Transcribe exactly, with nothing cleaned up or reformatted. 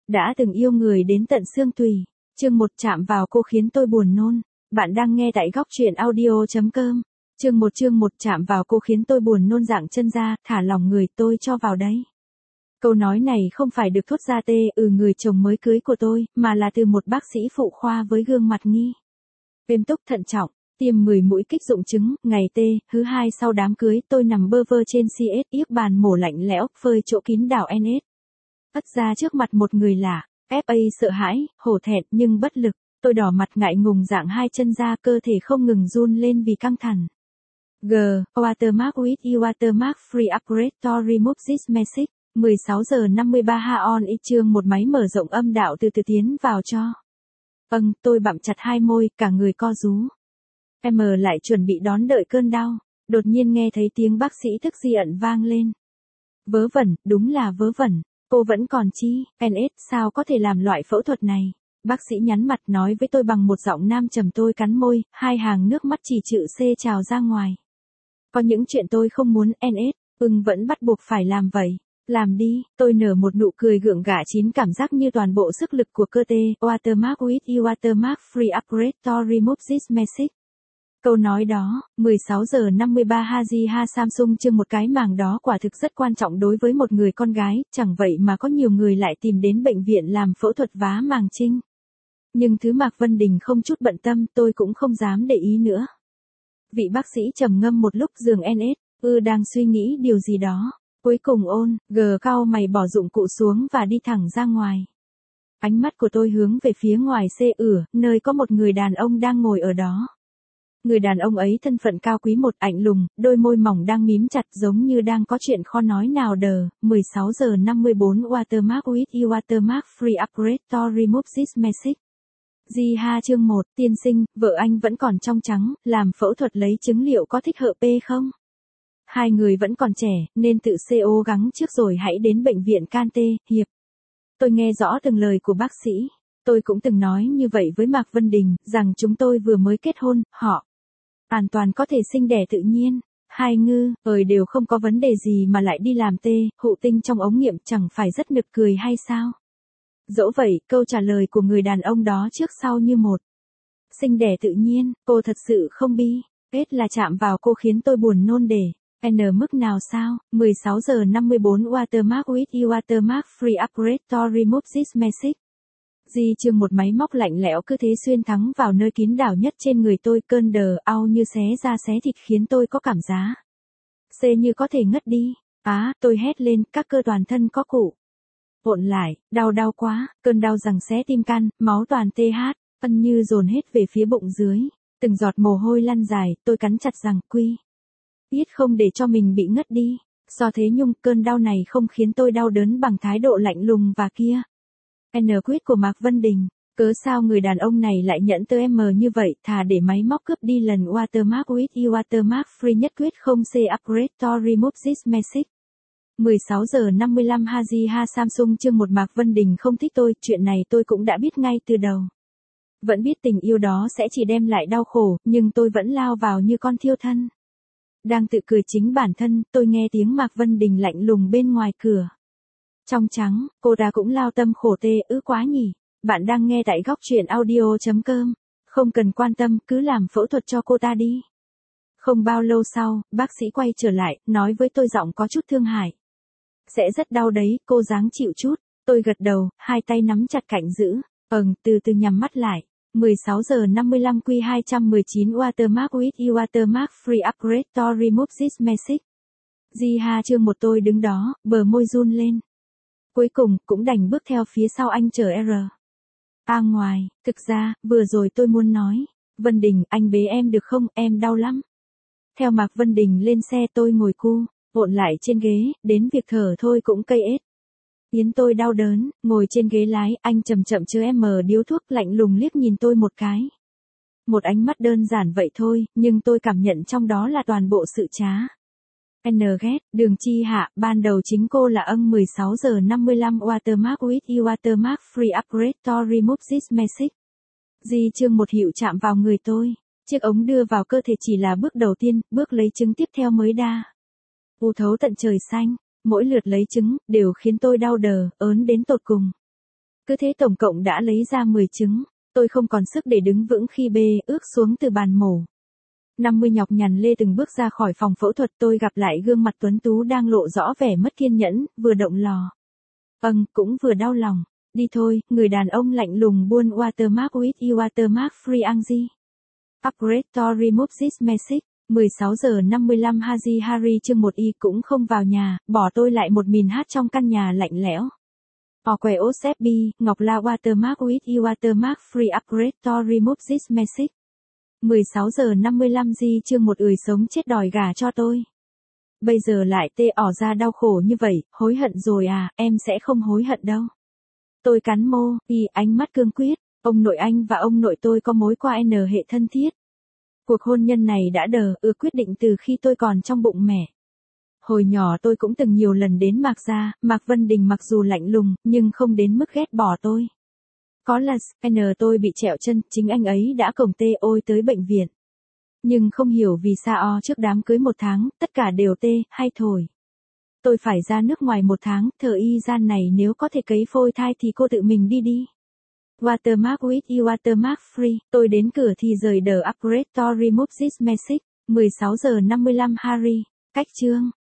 Đã từng yêu người đến tận xương tùy. Chương một chạm vào cô khiến tôi buồn nôn. Bạn đang nghe tại góc truyện audio.com. Chương một chương một chạm vào cô khiến tôi buồn nôn dạng chân ra, thả lòng người tôi cho vào đấy. Câu nói này không phải được thốt ra tê ừ người chồng mới cưới của tôi, mà là từ một bác sĩ phụ khoa với gương mặt nghi viêm túc thận trọng, tiêm mười mũi kích dụng trứng, ngày tê, thứ hai sau đám cưới tôi nằm bơ vơ trên xê ét yếc bàn mổ lạnh lẽo, phơi chỗ kín đảo en ét. Ất ra trước mặt một người lạ, ép a sợ hãi, hổ thẹn nhưng bất lực, tôi đỏ mặt ngại ngùng dạng hai chân ra cơ thể không ngừng run lên vì căng thẳng. G. Watermark with you watermark free upgrade to remove this message. mười sáu giờ năm mươi ba ha on y chương một máy mở rộng âm đạo từ từ tiến vào cho. Vâng, tôi bặm chặt hai môi, cả người co rúm. Em lại chuẩn bị đón đợi cơn đau, đột nhiên nghe thấy tiếng bác sĩ thức di ẩn vang lên. Vớ vẩn, đúng là vớ vẩn, cô vẫn còn chi, en ét sao có thể làm loại phẫu thuật này. Bác sĩ nhắn mặt nói với tôi bằng một giọng nam trầm, tôi cắn môi, hai hàng nước mắt chỉ chữ C trào ra ngoài. Có những chuyện tôi không muốn en ét, ưng vẫn bắt buộc phải làm vậy. Làm đi, tôi nở một nụ cười gượng gạo chín cảm giác như toàn bộ sức lực của cơ thể. Watermark with you watermark free upgrade to remove this message. Câu nói đó, mười sáu giờ năm mươi ba Haji Ha Samsung chương một cái màng đó quả thực rất quan trọng đối với một người con gái, chẳng vậy mà có nhiều người lại tìm đến bệnh viện làm phẫu thuật vá màng trinh. Nhưng thứ Mạc Vân Đình không chút bận tâm, tôi cũng không dám để ý nữa. Vị bác sĩ trầm ngâm một lúc giường en ét, ư đang suy nghĩ điều gì đó. Cuối cùng ôn, gờ cau mày bỏ dụng cụ xuống và đi thẳng ra ngoài. Ánh mắt của tôi hướng về phía ngoài xe ửa, nơi có một người đàn ông đang ngồi ở đó. Người đàn ông ấy thân phận cao quý một ảnh lùng, đôi môi mỏng đang mím chặt giống như đang có chuyện khó nói nào đờ. mười sáu giờ năm mươi bốn Watermark with you watermark free upgrade to remove this message. Di ha chương một, tiên sinh, vợ anh vẫn còn trong trắng, làm phẫu thuật lấy trứng liệu có thích hợp p không? Hai người vẫn còn trẻ, nên tự cố gắng trước rồi hãy đến bệnh viện Can Tê, Hiệp. Tôi nghe rõ từng lời của bác sĩ. Tôi cũng từng nói như vậy với Mạc Vân Đình, rằng chúng tôi vừa mới kết hôn, họ hoàn toàn có thể sinh đẻ tự nhiên. Hai ngư, ơi đều không có vấn đề gì mà lại đi làm tê, hụ tinh trong ống nghiệm chẳng phải rất nực cười hay sao? Dẫu vậy, câu trả lời của người đàn ông đó trước sau như một. Sinh đẻ tự nhiên, cô thật sự không bi. Kết là chạm vào cô khiến tôi buồn nôn để. N mức nào sao? mười sáu giờ năm mươi bốn Watermark with you watermark free upgrade to remove this message. Di chương một máy móc lạnh lẽo cứ thế xuyên thẳng vào nơi kín đảo nhất trên người tôi, cơn đờ au như xé da xé thịt khiến tôi có cảm giác C như có thể ngất đi. Á, à, tôi hét lên, các cơ toàn thân có cụ ộn lại, đau đau quá, cơn đau giằng xé tim can, máu toàn tê hát, ân như dồn hết về phía bụng dưới, từng giọt mồ hôi lăn dài, tôi cắn chặt răng quy. Biết không để cho mình bị ngất đi. Do thế nhung, cơn đau này không khiến tôi đau đớn bằng thái độ lạnh lùng và kia. N quyết của Mạc Vân Đình. Cớ sao người đàn ông này lại nhận tới em như vậy, thà để máy móc cướp đi lần Watermark with you watermark free nhất quyết không C upgrade to remove this message. mười sáu giờ năm mươi lăm Haji Ha Samsung chương một Mạc Vân Đình không thích tôi, chuyện này tôi cũng đã biết ngay từ đầu. Vẫn biết tình yêu đó sẽ chỉ đem lại đau khổ, nhưng tôi vẫn lao vào như con thiêu thân. Đang tự cười chính bản thân, tôi nghe tiếng Mạc Vân Đình lạnh lùng bên ngoài cửa. Trong trắng, cô ta cũng lao tâm khổ tê ư quá nhỉ. Bạn đang nghe tại góc truyện audio.com. Không cần quan tâm, cứ làm phẫu thuật cho cô ta đi. Không bao lâu sau, bác sĩ quay trở lại, nói với tôi giọng có chút thương hại. Sẽ rất đau đấy, cô ráng chịu chút. Tôi gật đầu, hai tay nắm chặt cạnh giữ. Ừm, từ từ nhắm mắt lại. mười sáu giờ năm mươi lăm Q hai một chín Watermark with you watermark free upgrade to remove this message. Di ha chương một tôi đứng đó, bờ môi run lên. Cuối cùng, cũng đành bước theo phía sau anh chờ R. A ngoài, thực ra, vừa rồi tôi muốn nói. Vân Đình, anh bế em được không, em đau lắm. Theo Mạc Vân Đình lên xe tôi ngồi cu, ộn lại trên ghế, đến việc thở thôi cũng cây ết. Yến tôi đau đớn, ngồi trên ghế lái, anh chậm chậm chứa em điếu thuốc lạnh lùng liếc nhìn tôi một cái. Một ánh mắt đơn giản vậy thôi, nhưng tôi cảm nhận trong đó là toàn bộ sự trá. N ghét, đường chi hạ, ban đầu chính cô là âng mười sáu giờ năm mươi lăm Watermark with you watermark free upgrade to remove this message. Di chương một hiệu chạm vào người tôi. Chiếc ống đưa vào cơ thể chỉ là bước đầu tiên, bước lấy trứng tiếp theo mới đa. U thấu tận trời xanh. Mỗi lượt lấy trứng, đều khiến tôi đau đờ, ớn đến tột cùng. Cứ thế tổng cộng đã lấy ra mười trứng. Tôi không còn sức để đứng vững khi bê ước xuống từ bàn mổ. năm mươi nhọc nhằn lê từng bước ra khỏi phòng phẫu thuật, tôi gặp lại gương mặt tuấn tú đang lộ rõ vẻ mất kiên nhẫn, vừa động lò. Vâng, cũng vừa đau lòng. Đi thôi, người đàn ông lạnh lùng buôn watermark with you watermark free Angie. Upgrade to remove this message. mười sáu giờ năm mươi lăm Haji Harry chương một y cũng không vào nhà, bỏ tôi lại một mình hát trong căn nhà lạnh lẽo. Orque Osepi, Ngọc La watermark with you watermark free upgrade to remove this message. mười sáu giờ năm mươi lăm Di chương một ười sống chết đòi gả cho tôi. Bây giờ lại tê ỏ ra đau khổ như vậy, hối hận rồi à, em sẽ không hối hận đâu. Tôi cắn môi, y ánh mắt cương quyết, ông nội anh và ông nội tôi có mối qua n hệ thân thiết. Cuộc hôn nhân này đã đờ ư quyết định từ khi tôi còn trong bụng mẹ. Hồi nhỏ tôi cũng từng nhiều lần đến Mạc Gia, Mạc Vân Đình mặc dù lạnh lùng, nhưng không đến mức ghét bỏ tôi. Có là N tôi bị trẹo chân, chính anh ấy đã cổng tê ôi tới bệnh viện. Nhưng không hiểu vì sao trước đám cưới một tháng, tất cả đều tê, hay thổi. Tôi phải ra nước ngoài một tháng, thờ y gian này nếu có thể cấy phôi thai thì cô tự mình đi đi. Watermark with you watermark free, tôi đến cửa thì rời đờ upgrade to remove this message. mười sáu giờ năm mươi lăm Harry, cách chương.